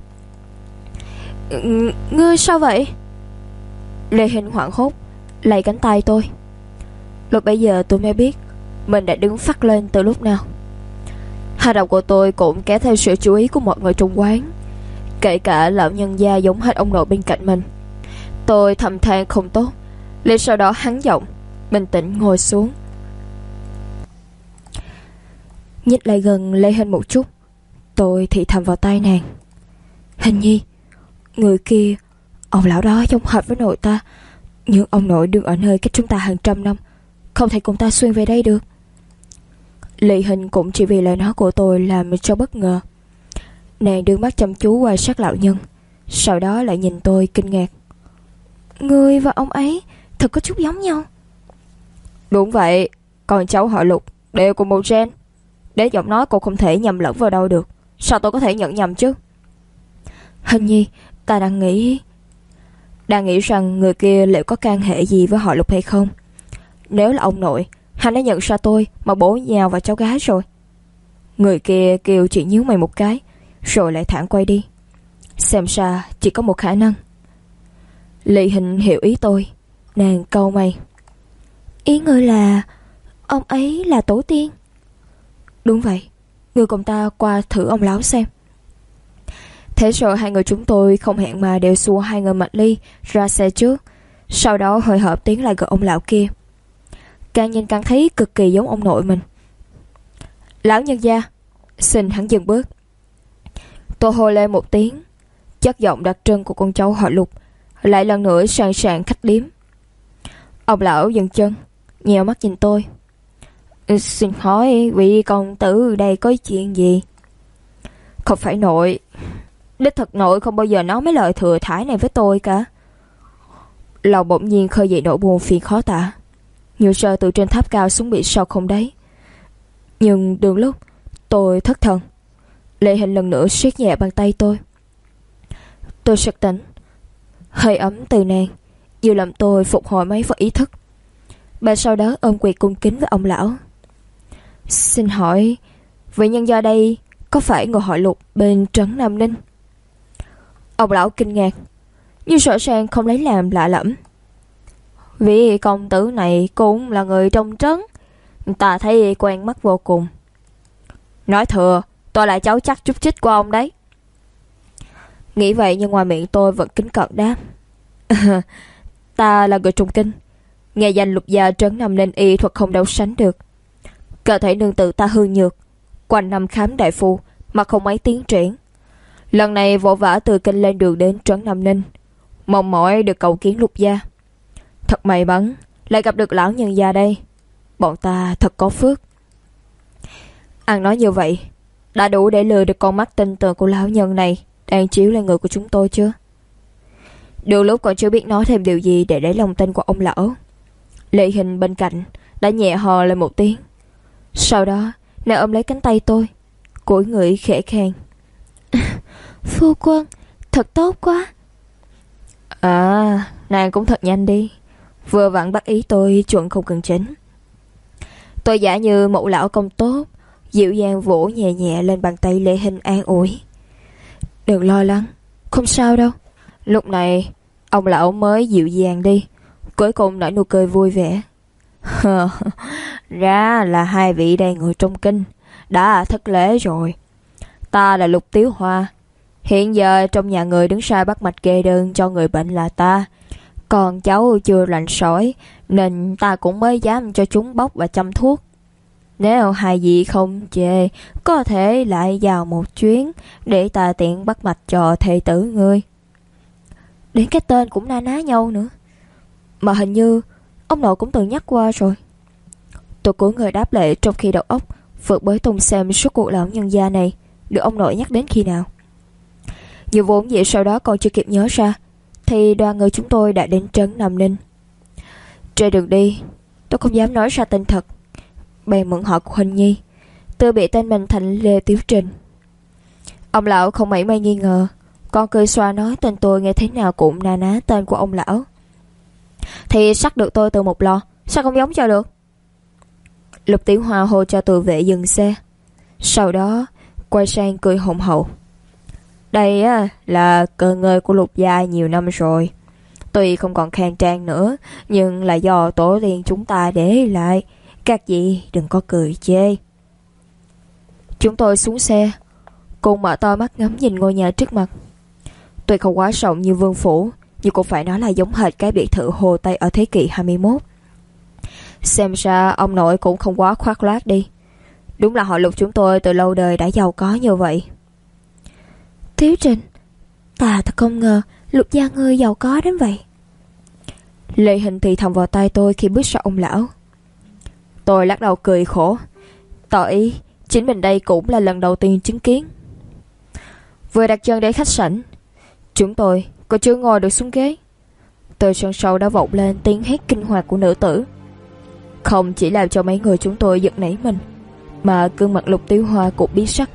Speaker 1: Ngươi sao vậy? Lê Hình hoảng hốt lay cánh tay tôi. Lúc bấy giờ tôi mới biết mình đã đứng phắt lên từ lúc nào. Hành động của tôi cũng kéo theo sự chú ý của mọi người trong quán, kể cả lão nhân gia giống hệt ông nội bên cạnh mình. Tôi thầm than không tốt, liền sau đó hắn giọng bình tĩnh ngồi xuống, nhích lại gần Lê Hình một chút. Tôi thì thầm vào tai nàng: Hình nhi, người kia, ông lão đó giống hệt với nội ta, nhưng ông nội đừng ở nơi cách chúng ta hàng trăm năm, không thể cùng ta xuyên về đây được. Lê Hình cũng chỉ vì lời nói của tôi làm cho bất ngờ. Nàng đưa mắt chăm chú quan sát lão nhân, sau đó lại nhìn tôi kinh ngạc: Ngươi và ông ấy thật có chút giống nhau. Đúng vậy, con cháu họ Lục đều cùng một gen. Để giọng nói cô không thể nhầm lẫn vào đâu được, sao tôi có thể nhận nhầm chứ? Hình nhi, ta đang nghĩ rằng người kia liệu có can hệ gì với họ Lục hay không. Nếu là ông nội, hắn đã nhận ra tôi mà bổ nhào vào cháu gái rồi. Người kia kêu chỉ nhíu mày một cái, rồi lại thẳng quay đi. Xem ra chỉ có một khả năng. Lệ Hình hiểu ý tôi, nàng cau mày: Ý ngươi là ông ấy là tổ tiên? Đúng vậy, người cùng ta qua thử ông lão xem. Thế rồi hai người chúng tôi không hẹn mà đều xua hai người Mạch Ly ra xe trước, sau đó hồi hộp tiến lại gần ông lão kia. Càng nhìn càng thấy cực kỳ giống ông nội mình. Lão nhân gia, xin hắn dừng bước. Tôi hô lên một tiếng, chất giọng đặc trưng của con cháu họ Lục lại lần nữa sàn sàn khách điếm. Ông lão dừng chân, nhèo mắt nhìn tôi: Xin hỏi vị công tử đây có chuyện gì? Không phải nội, đích thực nội không bao giờ nói mấy lời thừa thải này với tôi cả. Lòng bỗng nhiên khơi dậy nỗi buồn phiền khó tả, như rơi từ trên tháp cao xuống bị sâu không đáy. Nhưng đường lúc tôi thất thần, Lệ Hình lần nữa siết nhẹ bàn tay tôi. Tôi sực tỉnh, hơi ấm từ nàng dù làm tôi phục hồi mấy phần ý thức. Bà sau đó ôm quỳ cung kính với ông lão: Xin hỏi vị nhân gia đây có phải người họ Lục bên trấn Nam Ninh? Ông lão kinh ngạc, nhưng rõ ràng không lấy làm lạ lẫm: Vị công tử này cũng là người trong trấn, ta thấy quen mắt vô cùng. Nói thừa, tôi là cháu chắc chút chích của ông đấy. Nghĩ vậy nhưng ngoài miệng tôi vẫn kính cợt đáp: Ta là người Trung Kinh, nghe danh Lục gia trấn Nam Ninh y thuật không đâu sánh được. Cơ thể nương tự ta hư nhược, quanh năm khám đại phu mà không mấy tiến triển. Lần này vội vã từ Kinh lên đường đến trấn Nam Ninh, mong mỏi được cầu kiến Lục gia. Thật may mắn lại gặp được lão nhân gia đây, bọn ta thật có phước. Ăn nói như vậy đã đủ để lừa được con mắt tin tưởng của lão nhân này đang chiếu lên người của chúng tôi chưa? Được lúc còn chưa biết nói thêm điều gì để lấy lòng tin của ông lão, Lệ Hình bên cạnh đã nhẹ hò lên một tiếng. Sau đó nàng ôm lấy cánh tay tôi, cúi người khẽ khen. Phu quân, thật tốt quá. À, nàng cũng thật nhanh đi. Vừa vặn bắt ý tôi chuẩn không cần chỉnh. Tôi giả như một lão công tốt, dịu dàng vỗ nhẹ nhẹ lên bàn tay Lệ Hình an ủi. Đừng lo lắng, không sao đâu. Lúc này ông lão mới dịu dàng đi, cuối cùng nở nụ cười vui vẻ. Ra là hai vị đây người trong kinh đã thất lễ rồi. Ta là Lục Tiếu Hoa. Hiện giờ trong nhà người đứng ra bắt mạch kê đơn cho người bệnh là ta. Còn cháu chưa lành sỏi nên ta cũng mới dám cho chúng bóc và chăm thuốc. Nếu hai vị không chê, có thể lại vào một chuyến để ta tiện bắt mạch cho thầy tử ngươi. Đến cái tên cũng na ná nhau nữa. Mà hình như ông nội cũng từng nhắc qua rồi. Tôi cúi người đáp lễ trong khi đầu óc vượt bới tung xem suốt cuộc lão nhân gia này được ông nội nhắc đến khi nào. Như vốn vậy sau đó còn chưa kịp nhớ ra thì đoàn người chúng tôi đã đến trấn Nam Ninh. Trên đường đi tôi không dám nói ra tên thật, bèn mượn họ của Huỳnh Nhi, tự bị tên mình thành Lê Tiếu Trình. Ông lão không mảy may nghi ngờ, còn cười xoa nói tên tôi nghe thế nào cũng na ná tên của ông lão. Thì sắc được tôi từ một lò, sao không giống cho được? Lục Tiểu Hoa hô cho tự vệ dừng xe, sau đó quay sang cười hùng hậu. Đây là cơ ngơi của Lục gia nhiều năm rồi. Tuy không còn khang trang nữa, nhưng là do tổ tiên chúng ta để lại. Các vị đừng có cười chê. Chúng tôi xuống xe, cùng mở to mắt ngắm nhìn ngôi nhà trước mặt. Tuy không quá rộng như Vương Phủ, nhưng cũng phải nói là giống hệt cái biệt thự Hồ Tây ở thế kỷ 21. Xem ra ông nội cũng không quá khoác lác đi. Đúng là họ Lục chúng tôi từ lâu đời đã giàu có như vậy. Tiếu Trình, ta thật không ngờ Lục gia ngươi giàu có đến vậy. Lệ Hình thì thầm vào tai tôi khi bước ra ông lão. Tôi lắc đầu cười khổ, tỏ ý chính mình đây cũng là lần đầu tiên chứng kiến. Vừa đặt chân đến khách sảnh, chúng tôi còn chưa ngồi được xuống ghế, từ sân sau đã vọng lên tiếng hét kinh hoàng của nữ tử. Không chỉ làm cho mấy người chúng tôi giật nảy mình, mà gương mặt Lục Tiếu Hoa cũng biến sắc.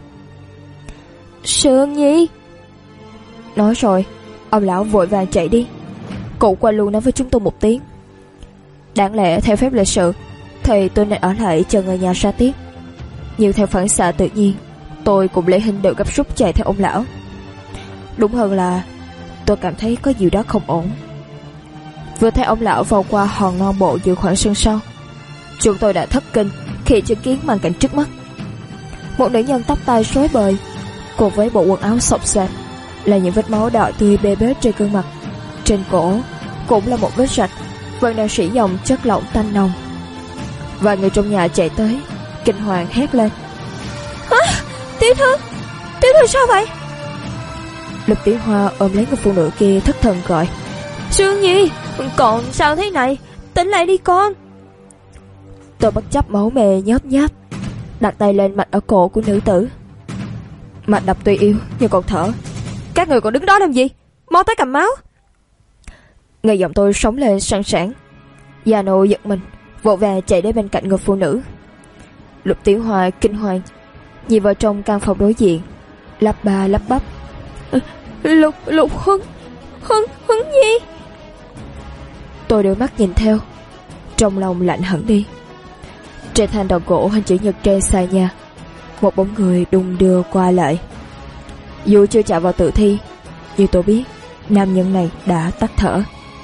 Speaker 1: Sương Nhi! Nói rồi, ông lão vội vàng chạy đi. Cụ qua luôn nói với chúng tôi một tiếng. Đáng lẽ theo phép lịch sự thì tôi nên ở lại chờ người nhà ra tiếp, nhưng theo phản xạ tự nhiên, tôi cùng Lệ Hình đều gấp rút chạy theo ông lão. Đúng hơn là tôi cảm thấy có gì đó không ổn. Vừa thấy ông lão vào qua hòn non bộ giữa khoảng sân sau, chúng tôi đã thất kinh khi chứng kiến màn cảnh trước mắt. Một nữ nhân tóc tai rối bời, cùng với bộ quần áo xộc xệch là những vết máu đỏ tươi bê bết trên gương mặt. Trên cổ cũng là một vết rạch vẫn đang rỉ dòng chất lỏng tanh nồng. Và người trong nhà chạy tới, kinh hoàng hét lên. Tiểu thư sao vậy? Lục Tiểu Hoa ôm lấy người phụ nữ kia thất thần gọi. Sương Nhi, còn sao thế này? Tỉnh lại đi con. Tôi bất chấp máu mề nhớp nháp, đặt tay lên mạch ở cổ của nữ tử. Mạch đập tuy yếu nhưng còn thở. Các người còn đứng đó làm gì? Mau tới cầm máu. Người giọng tôi sống lên sẵn sàng. Gia Nô giật mình, vội vàng chạy đến bên cạnh người phụ nữ. Lục Tiểu Hoa kinh hoàng nhìn vào trong căn phòng đối diện, lắp ba lắp bắp. Lục Huân Nhi. Tôi đưa mắt nhìn theo, trong lòng lạnh hẳn đi. Trên thanh đồng gỗ hình chữ nhật trên xà nhà, một bóng người đung đưa qua lại. Dù chưa chạm vào tử thi, nhưng tôi biết nam nhân này đã tắt thở.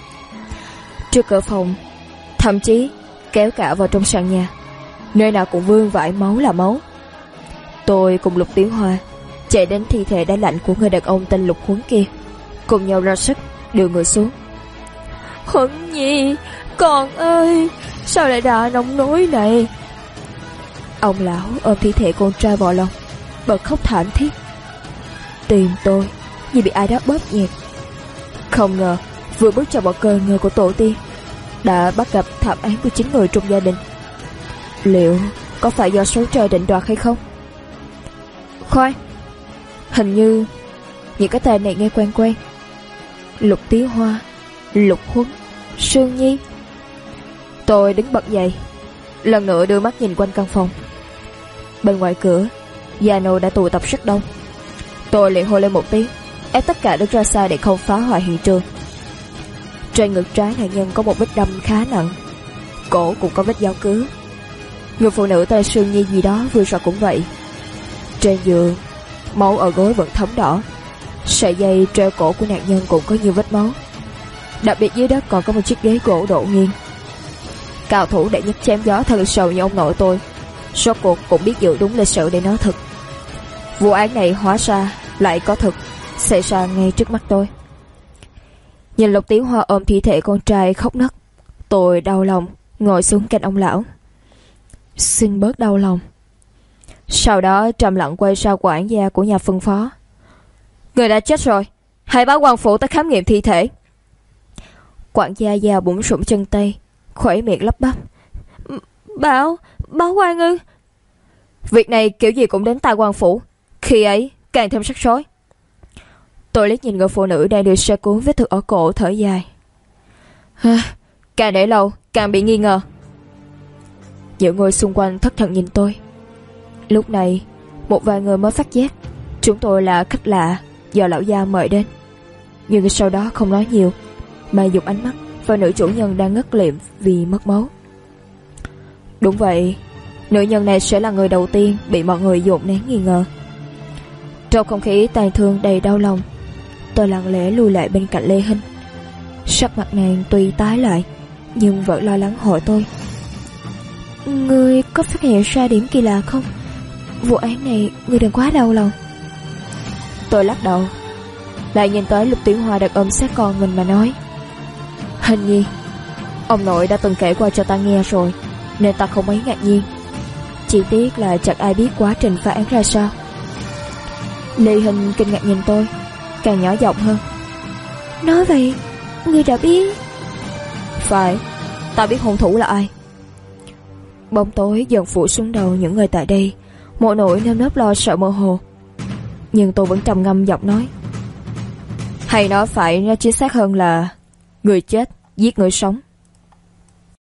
Speaker 1: Trước cửa phòng, thậm chí kéo cả vào trong sàn nhà, nơi nào cũng vương vãi máu là máu. Tôi cùng Lục Tiểu Hoa chạy đến thi thể đã lạnh của người đàn ông tên Lục Huấn kia, cùng nhau ra sức đưa người xuống. Huấn Nhi, con ơi, sao lại đã nông nỗi này? Ông lão ôm thi thể con trai vào lòng, bật khóc thảm thiết. Tim tôi như bị ai đó bóp nghẹt. Không ngờ vừa bước vào bậc cờ người của tổ tiên đã bắt gặp thảm án của chính người trong gia đình. Liệu có phải do số trời định đoạt hay không? Khoan, hình như những cái tên này nghe quen quen. Lục Tiếu Hoa, Lục Huấn, Sương Nhi. Tôi đứng bật dậy, lần nữa đưa mắt nhìn quanh căn phòng. Bên ngoài cửa, gia nô đã tụ tập rất đông. Tôi liền hô lên một tiếng, ép tất cả đứng ra xa để không phá hoại hiện trường. Trên ngực trái nạn nhân có một vết đâm khá nặng, cổ cũng có vết dao cứa. Người phụ nữ tên Sương Nhi gì đó vừa rồi cũng vậy. Trên giường, máu ở gối vẫn thấm đỏ. Sợi dây treo cổ của nạn nhân cũng có nhiều vết máu. Đặc biệt dưới đất còn có một chiếc ghế gỗ đổ nghiêng. Cao thủ đệ nhất chém gió thân sầu như ông nội tôi, rốt cuộc cũng biết giữ đúng lịch sử để nói thật. Vụ án này hóa ra lại có thực xảy ra ngay trước mắt tôi. Nhìn Lục Tiếu Hoa ôm thi thể con trai khóc nấc, tôi đau lòng ngồi xuống cạnh ông lão. Xin bớt đau lòng. Sau đó trầm lặng quay sang quản gia của nhà phân phó. Người đã chết rồi, hãy báo quan phủ tới khám nghiệm thi thể. Quản gia già bủn rủn chân tay, khuẩy miệng lắp bắp. Báo quan ư? Việc này kiểu gì cũng đến tai quan phủ, khi ấy càng thêm rắc rối. Tôi liếc nhìn người phụ nữ đang được sơ cuốn vết thương ở cổ, thở dài. Càng để lâu càng bị nghi ngờ. Những người xung quanh thất thần nhìn tôi. Lúc này một vài người mới phát giác chúng tôi là khách lạ do lão gia mời đến, nhưng sau đó không nói nhiều mà dùng ánh mắt vào nữ chủ nhân đang ngất liệm vì mất máu. Đúng vậy, nữ nhân này sẽ là người đầu tiên bị mọi người dồn nén nghi ngờ. Trong không khí tàn thương đầy đau lòng, tôi lặng lẽ lùi lại bên cạnh Lê Hinh. Sắc mặt nàng tuy tái lại nhưng vẫn lo lắng hỏi tôi. Ngươi có phát hiện ra điểm kỳ lạ không? Vụ án này ngươi đừng quá đau lòng. Tôi lắc đầu, lại nhìn tới Lục Tiểu Hoa đặt ôm sát con mình mà nói. Hình như ông nội đã từng kể qua cho ta nghe rồi, nên ta không mấy ngạc nhiên. Chỉ tiếc là chẳng ai biết quá trình phá án ra sao. Lê Hình kinh ngạc nhìn tôi, càng nhỏ giọng hơn. Nói vậy, ngươi đã biết? Phải, ta biết hung thủ là ai. Bóng tối dần phủ xuống đầu những người tại đây, một nỗi nơm nớp lo sợ mơ hồ. Nhưng tôi vẫn trầm ngâm giọng nói. Hay nói phải nó chính xác hơn là người chết giết người sống.